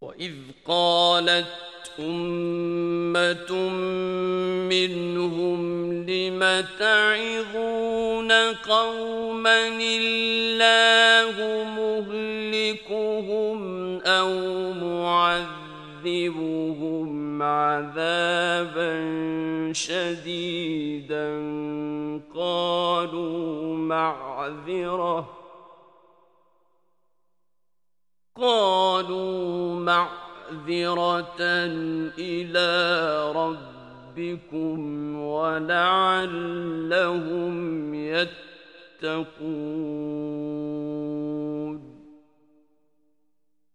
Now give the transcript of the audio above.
وإذ قالت أمة منهم لم تعظون قوما الله مهلكهم أو معذبهم عذابا شديدا قالوا معذرة إلى ربكم ولعلهم يتقون